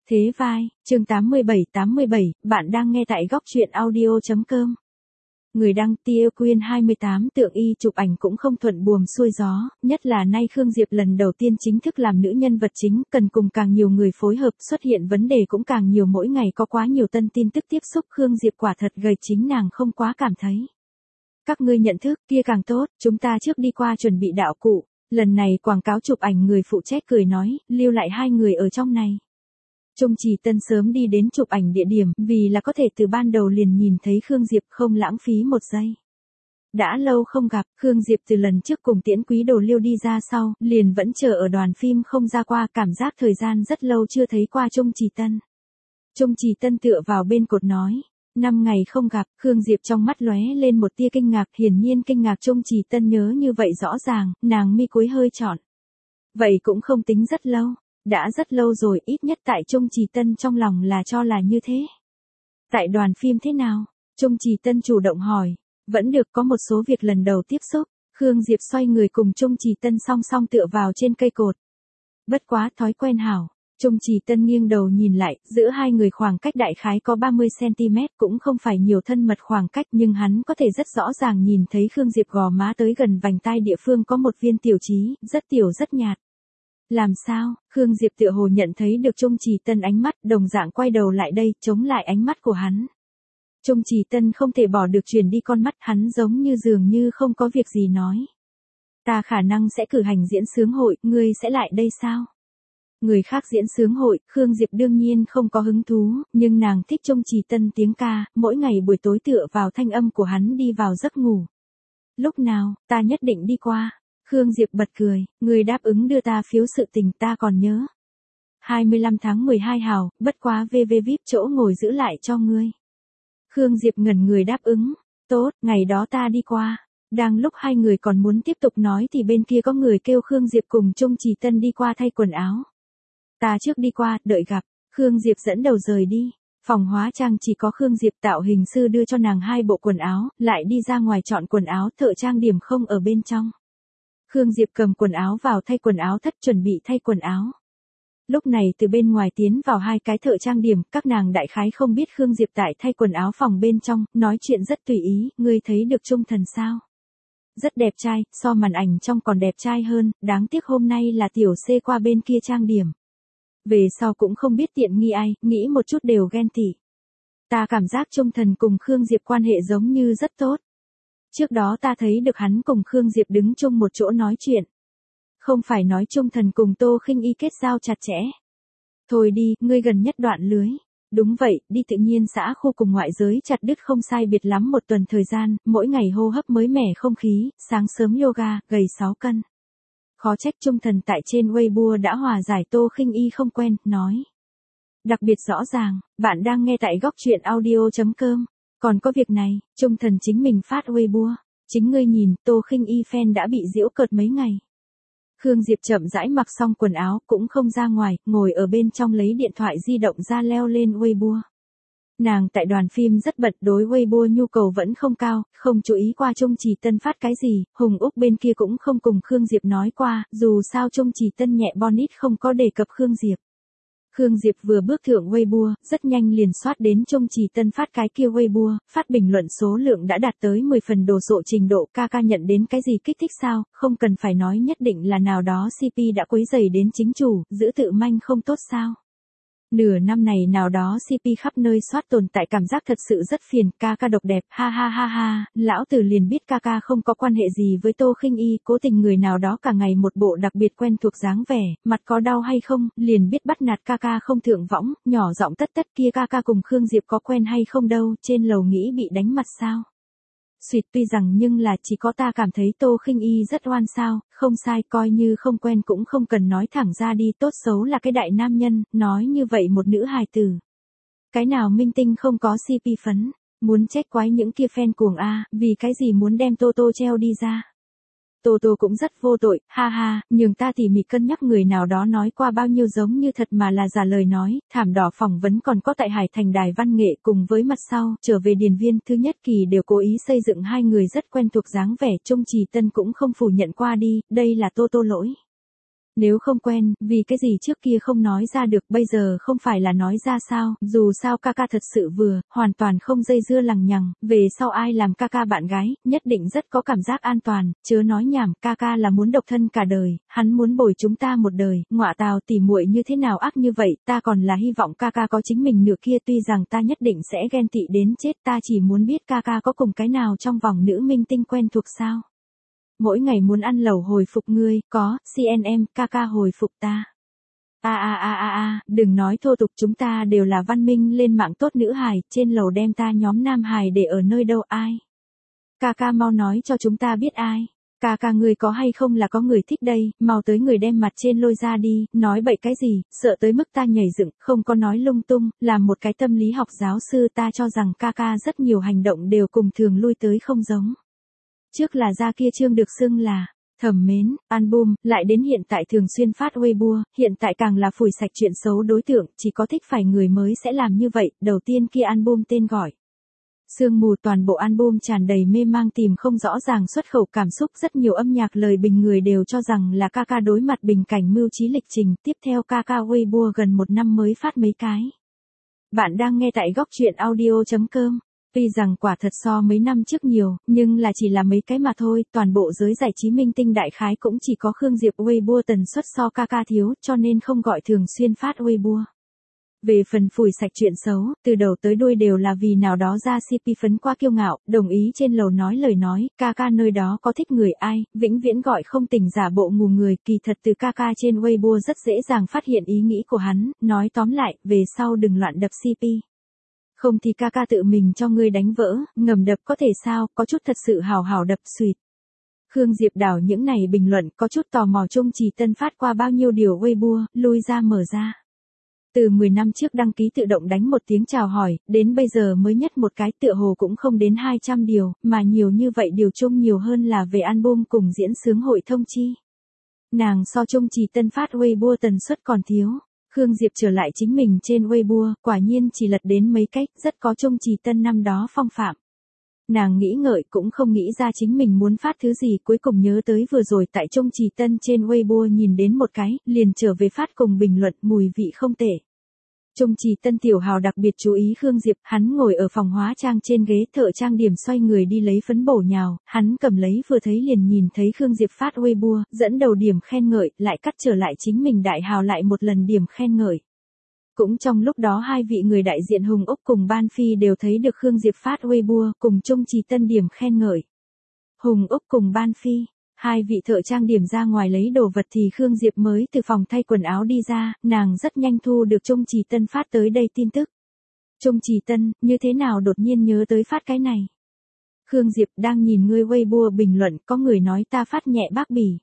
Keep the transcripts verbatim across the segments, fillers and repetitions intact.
Thế vai, chương tám mươi bảy tám mươi bảy, bạn đang nghe tại góc truyện audio.com. Người đăng Tia Quyên hai mươi tám tượng y chụp ảnh cũng không thuận buồm xuôi gió, nhất là nay Khương Diệp lần đầu tiên chính thức làm nữ nhân vật chính, cần cùng càng nhiều người phối hợp, xuất hiện vấn đề cũng càng nhiều, mỗi ngày có quá nhiều tân tin tức tiếp xúc, Khương Diệp quả thật gầy, chính nàng không quá cảm thấy. Các ngươi nhận thức, kia càng tốt, chúng ta trước đi qua chuẩn bị đạo cụ, lần này quảng cáo chụp ảnh người phụ trách cười nói, lưu lại hai người ở trong này. Trung Trì Tân sớm đi đến chụp ảnh địa điểm, vì là có thể từ ban đầu liền nhìn thấy Khương Diệp, không lãng phí một giây. Đã lâu không gặp, Khương Diệp từ lần trước cùng Tiễn Quý Đồ Liêu đi ra sau, liền vẫn chờ ở đoàn phim không ra qua, cảm giác thời gian rất lâu chưa thấy qua Trung Trì Tân. Trung Trì Tân tựa vào bên cột nói, năm ngày không gặp, Khương Diệp trong mắt lóe lên một tia kinh ngạc, hiển nhiên kinh ngạc Trung Trì Tân nhớ như vậy rõ ràng, nàng mi cúi hơi trọn. Vậy cũng không tính rất lâu. Đã rất lâu rồi, ít nhất tại Trung Trì Tân trong lòng là cho là như thế. Tại đoàn phim thế nào? Trung Trì Tân chủ động hỏi. Vẫn được, có một số việc lần đầu tiếp xúc. Khương Diệp xoay người cùng Trung Trì Tân song song tựa vào trên cây cột. Bất quá, thói quen hảo. Trung Trì Tân nghiêng đầu nhìn lại, giữa hai người khoảng cách đại khái có ba mươi xăng ti mét, cũng không phải nhiều thân mật khoảng cách, nhưng hắn có thể rất rõ ràng nhìn thấy Khương Diệp gò má tới gần vành tai địa phương có một viên tiểu trí, rất tiểu rất nhạt. Làm sao? Khương Diệp tựa hồ nhận thấy được Trung Trì Tân ánh mắt, đồng dạng quay đầu lại đây, chống lại ánh mắt của hắn. Trung Trì Tân không thể bỏ được truyền đi con mắt, hắn giống như dường như không có việc gì nói. Ta khả năng sẽ cử hành diễn sướng hội, ngươi sẽ lại đây sao? Người khác diễn sướng hội, Khương Diệp đương nhiên không có hứng thú, nhưng nàng thích Trung Trì Tân tiếng ca, mỗi ngày buổi tối tựa vào thanh âm của hắn đi vào giấc ngủ. Lúc nào, ta nhất định đi qua. Khương Diệp bật cười, người đáp ứng đưa ta phiếu sự tình ta còn nhớ. hai mươi lăm tháng mười hai hào, bất quá vê vê víp chỗ ngồi giữ lại cho ngươi. Khương Diệp ngẩn người đáp ứng, tốt, ngày đó ta đi qua. Đang lúc hai người còn muốn tiếp tục nói thì bên kia có người kêu Khương Diệp cùng Trung Trì Tân đi qua thay quần áo. Ta trước đi qua, đợi gặp, Khương Diệp dẫn đầu rời đi. Phòng hóa trang chỉ có Khương Diệp, tạo hình sư đưa cho nàng hai bộ quần áo, lại đi ra ngoài chọn quần áo, thợ trang điểm không ở bên trong. Khương Diệp cầm quần áo vào thay quần áo thất, chuẩn bị thay quần áo. Lúc này từ bên ngoài tiến vào hai cái thợ trang điểm, các nàng đại khái không biết Khương Diệp tại thay quần áo phòng bên trong, nói chuyện rất tùy ý, ngươi thấy được Trung Thần sao? Rất đẹp trai, so màn ảnh trong còn đẹp trai hơn, đáng tiếc hôm nay là tiểu C qua bên kia trang điểm. Về sau cũng không biết tiện nghi ai, nghĩ một chút đều ghen tị. Ta cảm giác Trung Thần cùng Khương Diệp quan hệ giống như rất tốt. Trước đó ta thấy được hắn cùng Khương Diệp đứng chung một chỗ nói chuyện. Không phải nói Trung Thần cùng Tô Khinh Y kết giao chặt chẽ. Thôi đi, ngươi gần nhất đoạn lưới. Đúng vậy, đi tự nhiên xã khu cùng ngoại giới chặt đứt không sai biệt lắm một tuần thời gian, mỗi ngày hô hấp mới mẻ không khí, sáng sớm yoga, gầy sáu cân. Khó trách Trung Thần tại trên Weibo đã hòa giải Tô Khinh Y không quen, nói. Đặc biệt rõ ràng, bạn đang nghe tại góc truyện audio.com. Còn có việc này, Trung Thần chính mình phát Weibo. Chính ngươi nhìn, Tô Khinh Y fan đã bị giễu cợt mấy ngày. Khương Diệp chậm rãi mặc xong quần áo, cũng không ra ngoài, ngồi ở bên trong lấy điện thoại di động ra leo lên Weibo. Nàng tại đoàn phim rất bận, đối Weibo nhu cầu vẫn không cao, không chú ý qua Trung Trì Tân phát cái gì, Hùng Úc bên kia cũng không cùng Khương Diệp nói qua, dù sao Trung Trì Tân nhẹ bonnet không có đề cập Khương Diệp. Khương Diệp vừa bước thượng Weibo, rất nhanh liền soát đến Trung Trì Tân phát cái kia Weibo, phát bình luận số lượng đã đạt tới mười phần đồ sộ trình độ, ca ca nhận đến cái gì kích thích sao, không cần phải nói nhất định là nào đó xê pê đã quấy rầy đến chính chủ, giữ tự manh không tốt sao. Nửa năm này nào đó xê pê khắp nơi soát tồn tại, cảm giác thật sự rất phiền, ca ca độc đẹp, ha ha ha ha, lão tử liền biết ca ca không có quan hệ gì với Tô Khinh Y, cố tình người nào đó cả ngày một bộ đặc biệt quen thuộc dáng vẻ, mặt có đau hay không, liền biết bắt nạt ca ca không thượng võng, nhỏ giọng tất tất kia ca ca cùng Khương Diệp có quen hay không đâu, trên lầu nghĩ bị đánh mặt sao. Xuyệt, tuy rằng nhưng là chỉ có ta cảm thấy Tô Khinh Y rất oan sao, không sai, coi như không quen cũng không cần nói thẳng ra đi, tốt xấu là cái đại nam nhân, nói như vậy một nữ hài tử. Cái nào minh tinh không có xê pê phấn, muốn chết quái những kia fan cuồng a, vì cái gì muốn đem Tô Tô treo đi ra. Tô Tô cũng rất vô tội, ha ha, nhường ta tỉ mỉ cân nhắc người nào đó nói qua bao nhiêu giống như thật mà là giả lời nói, thảm đỏ phỏng vấn còn có tại Hải Thành Đài Văn Nghệ cùng với mặt sau, trở về điền viên, thứ nhất kỳ đều cố ý xây dựng hai người rất quen thuộc dáng vẻ, Trung Trì Tân cũng không phủ nhận qua đi, đây là Tô Tô lỗi. Nếu không quen, vì cái gì trước kia không nói ra được, bây giờ không phải là nói ra sao, dù sao ca ca thật sự vừa, hoàn toàn không dây dưa lằng nhằng, về sau ai làm ca ca bạn gái, nhất định rất có cảm giác an toàn, chớ nói nhảm, ca ca là muốn độc thân cả đời, hắn muốn bồi chúng ta một đời, ngọa tào tỉ muội như thế nào ác như vậy, ta còn là hy vọng ca ca có chính mình nửa kia, tuy rằng ta nhất định sẽ ghen tị đến chết, ta chỉ muốn biết ca ca có cùng cái nào trong vòng nữ minh tinh quen thuộc sao. Mỗi ngày muốn ăn lẩu hồi phục ngươi, có, xê en em, ca ca hồi phục ta. A a a a a, đừng nói thô tục, chúng ta đều là văn minh lên mạng tốt nữ hài, trên lầu đem ta nhóm nam hài để ở nơi đâu ai. Ca ca mau nói cho chúng ta biết ai. Ca ca ngươi có hay không là có người thích đây, mau tới người đem mặt trên lôi ra đi, nói bậy cái gì, sợ tới mức ta nhảy dựng, không có nói lung tung, làm một cái tâm lý học giáo sư ta cho rằng ca ca rất nhiều hành động đều cùng thường lui tới không giống. Trước là ra kia chương được xưng là thẩm mến, album, lại đến hiện tại thường xuyên phát Weibo, hiện tại càng là phủi sạch chuyện xấu đối tượng, chỉ có thích phải người mới sẽ làm như vậy, đầu tiên kia album tên gọi. Sương mù, toàn bộ album tràn đầy mê mang tìm không rõ ràng xuất khẩu cảm xúc, rất nhiều âm nhạc lời bình người đều cho rằng là ca ca đối mặt bình cảnh mưu trí lịch trình, tiếp theo ca ca Weibo gần một năm mới phát mấy cái. Bạn đang nghe tại góc truyện audio chấm com. Tuy rằng quả thật so mấy năm trước nhiều, nhưng là chỉ là mấy cái mà thôi, toàn bộ giới giải trí minh tinh đại khái cũng chỉ có Khương Diệp Weibo tần suất so ca ca thiếu, cho nên không gọi thường xuyên phát Weibo. Về phần phủi sạch chuyện xấu, từ đầu tới đuôi đều là vì nào đó ra xê pê phấn quá kiêu ngạo, đồng ý trên lầu nói lời nói, ca ca nơi đó có thích người ai, vĩnh viễn gọi không tỉnh giả bộ ngủ người, kỳ thật từ ca ca trên Weibo rất dễ dàng phát hiện ý nghĩ của hắn, nói tóm lại, về sau đừng loạn đập xê pê. Không thì ca ca tự mình cho ngươi đánh vỡ, ngầm đập có thể sao, có chút thật sự hào hào đập suyệt. Khương Diệp đảo những này bình luận, có chút tò mò Trung Trì Tân phát qua bao nhiêu điều Weibo, lui ra mở ra. Từ mười năm trước đăng ký tự động đánh một tiếng chào hỏi, đến bây giờ mới nhất một cái tựa hồ cũng không đến hai trăm điều, mà nhiều như vậy điều chung nhiều hơn là về album cùng diễn sướng hội thông chi. Nàng so Trung Trì Tân phát Weibo tần suất còn thiếu. Khương Diệp trở lại chính mình trên Weibo, quả nhiên chỉ lật đến mấy cách, rất có Trung Trì Tân năm đó phong phạm. Nàng nghĩ ngợi cũng không nghĩ ra chính mình muốn phát thứ gì, cuối cùng nhớ tới vừa rồi tại Trung Trì Tân trên Weibo nhìn đến một cái, liền trở về phát cùng bình luận, mùi vị không tệ. Trung Trì Tân tiểu hào đặc biệt chú ý Khương Diệp, hắn ngồi ở phòng hóa trang trên ghế thợ trang điểm xoay người đi lấy phấn bổ nhào, hắn cầm lấy vừa thấy liền nhìn thấy Khương Diệp phát Weibo, dẫn đầu điểm khen ngợi, lại cắt trở lại chính mình đại hào lại một lần điểm khen ngợi. Cũng trong lúc đó hai vị người đại diện Hùng Úc cùng Ban Phi đều thấy được Khương Diệp phát Weibo, cùng Trung Trì Tân điểm khen ngợi. Hùng Úc cùng Ban Phi, hai vị thợ trang điểm ra ngoài lấy đồ vật thì Khương Diệp mới từ phòng thay quần áo đi ra, nàng rất nhanh thu được Trung Trì Tân phát tới đây tin tức. Trung Trì Tân, như thế nào đột nhiên nhớ tới phát cái này? Khương Diệp đang nhìn ngươi Weibo bình luận, có người nói ta phát nhẹ bác bỉ.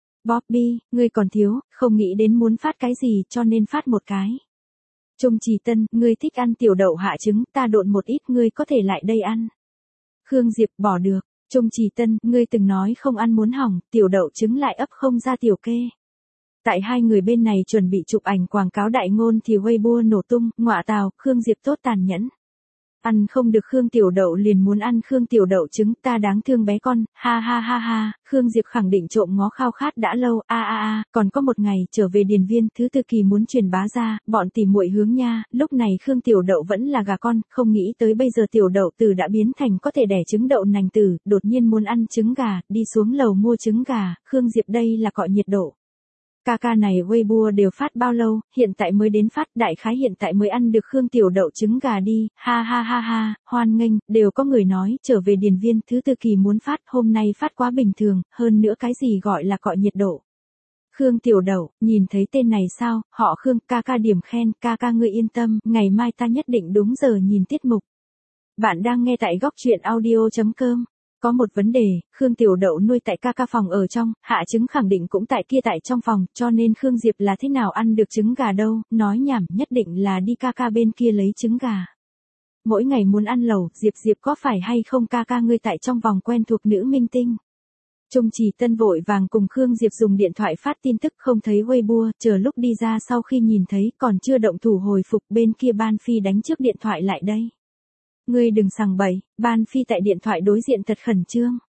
Bobby, ngươi còn thiếu, không nghĩ đến muốn phát cái gì cho nên phát một cái. Trung Trì Tân, ngươi thích ăn tiểu đậu hạ trứng, ta độn một ít, ngươi có thể lại đây ăn. Khương Diệp, bỏ được. Trung Trì Tân, ngươi từng nói không ăn muốn hỏng, tiểu đậu trứng lại ấp không ra tiểu kê. Tại hai người bên này chuẩn bị chụp ảnh quảng cáo đại ngôn thì Weibo nổ tung, ngọa tào, Khương Diệp tốt tàn nhẫn. Ăn không được Khương tiểu đậu liền muốn ăn Khương tiểu đậu trứng, ta đáng thương bé con, ha ha ha ha, Khương Diệp khẳng định trộm ngó khao khát đã lâu, a a a, còn có một ngày trở về điền viên, thứ tư kỳ muốn truyền bá ra, bọn tìm muội hướng nha, lúc này Khương tiểu đậu vẫn là gà con, không nghĩ tới bây giờ tiểu đậu tử đã biến thành có thể đẻ trứng đậu nành tử, đột nhiên muốn ăn trứng gà, đi xuống lầu mua trứng gà, Khương Diệp đây là cọ nhiệt độ. Ca ca này Weibo đều phát bao lâu, hiện tại mới đến phát, đại khái hiện tại mới ăn được Khương tiểu đậu trứng gà đi, ha ha ha ha, hoan nghênh, đều có người nói, trở về điền viên, thứ tư kỳ muốn phát, hôm nay phát quá bình thường, hơn nữa cái gì gọi là cọ nhiệt độ. Khương tiểu đậu, nhìn thấy tên này sao, họ Khương, ca ca điểm khen, ca ca ngươi yên tâm, ngày mai ta nhất định đúng giờ nhìn tiết mục. Bạn đang nghe tại góc truyện audio chấm com. Có một vấn đề, Khương tiểu đậu nuôi tại ca ca phòng ở trong, hạ trứng khẳng định cũng tại kia tại trong phòng, cho nên Khương Diệp là thế nào ăn được trứng gà đâu, nói nhảm, nhất định là đi ca ca bên kia lấy trứng gà. Mỗi ngày muốn ăn lẩu, Diệp Diệp có phải hay không ca ca ngươi tại trong vòng quen thuộc nữ minh tinh. Trung Trì Tân vội vàng cùng Khương Diệp dùng điện thoại phát tin tức không thấy Weibo, chờ lúc đi ra sau khi nhìn thấy còn chưa động thủ hồi phục bên kia Ban Phi đánh trước điện thoại lại đây. Ngươi đừng sằng bậy, Ban Phi tại điện thoại đối diện thật khẩn trương.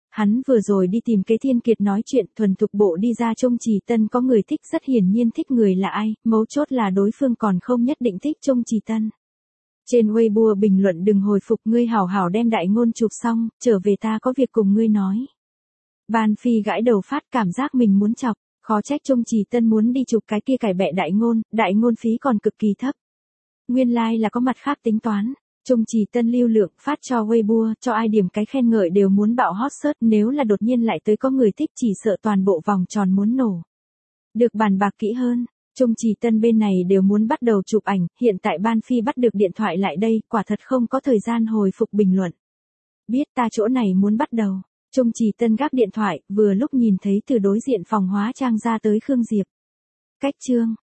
Hắn vừa rồi đi tìm Kế Thiên Kiệt nói chuyện, thuần thục bộ đi ra Trung Trì Tân có người thích, rất hiển nhiên thích người là ai, mấu chốt là đối phương còn không nhất định thích Trung Trì Tân. Trên Weibo bình luận đừng hồi phục, ngươi hảo hảo đem đại ngôn chụp xong, trở về ta có việc cùng ngươi nói. Ban Phi gãi đầu phát cảm giác mình muốn chọc, khó trách Trung Trì Tân muốn đi chụp cái kia cải bẹ đại ngôn, đại ngôn phí còn cực kỳ thấp. Nguyên lai like là có mặt khác tính toán. Trung Trì Tân lưu lượng phát cho Weibo, cho ai điểm cái khen ngợi đều muốn bạo hot search, nếu là đột nhiên lại tới có người thích chỉ sợ toàn bộ vòng tròn muốn nổ. Được bàn bạc kỹ hơn, Trung Trì Tân bên này đều muốn bắt đầu chụp ảnh, hiện tại Ban Phi bắt được điện thoại lại đây, quả thật không có thời gian hồi phục bình luận. Biết ta chỗ này muốn bắt đầu, Trung Trì Tân gác điện thoại, vừa lúc nhìn thấy từ đối diện phòng hóa trang ra tới Khương Diệp. Cách chương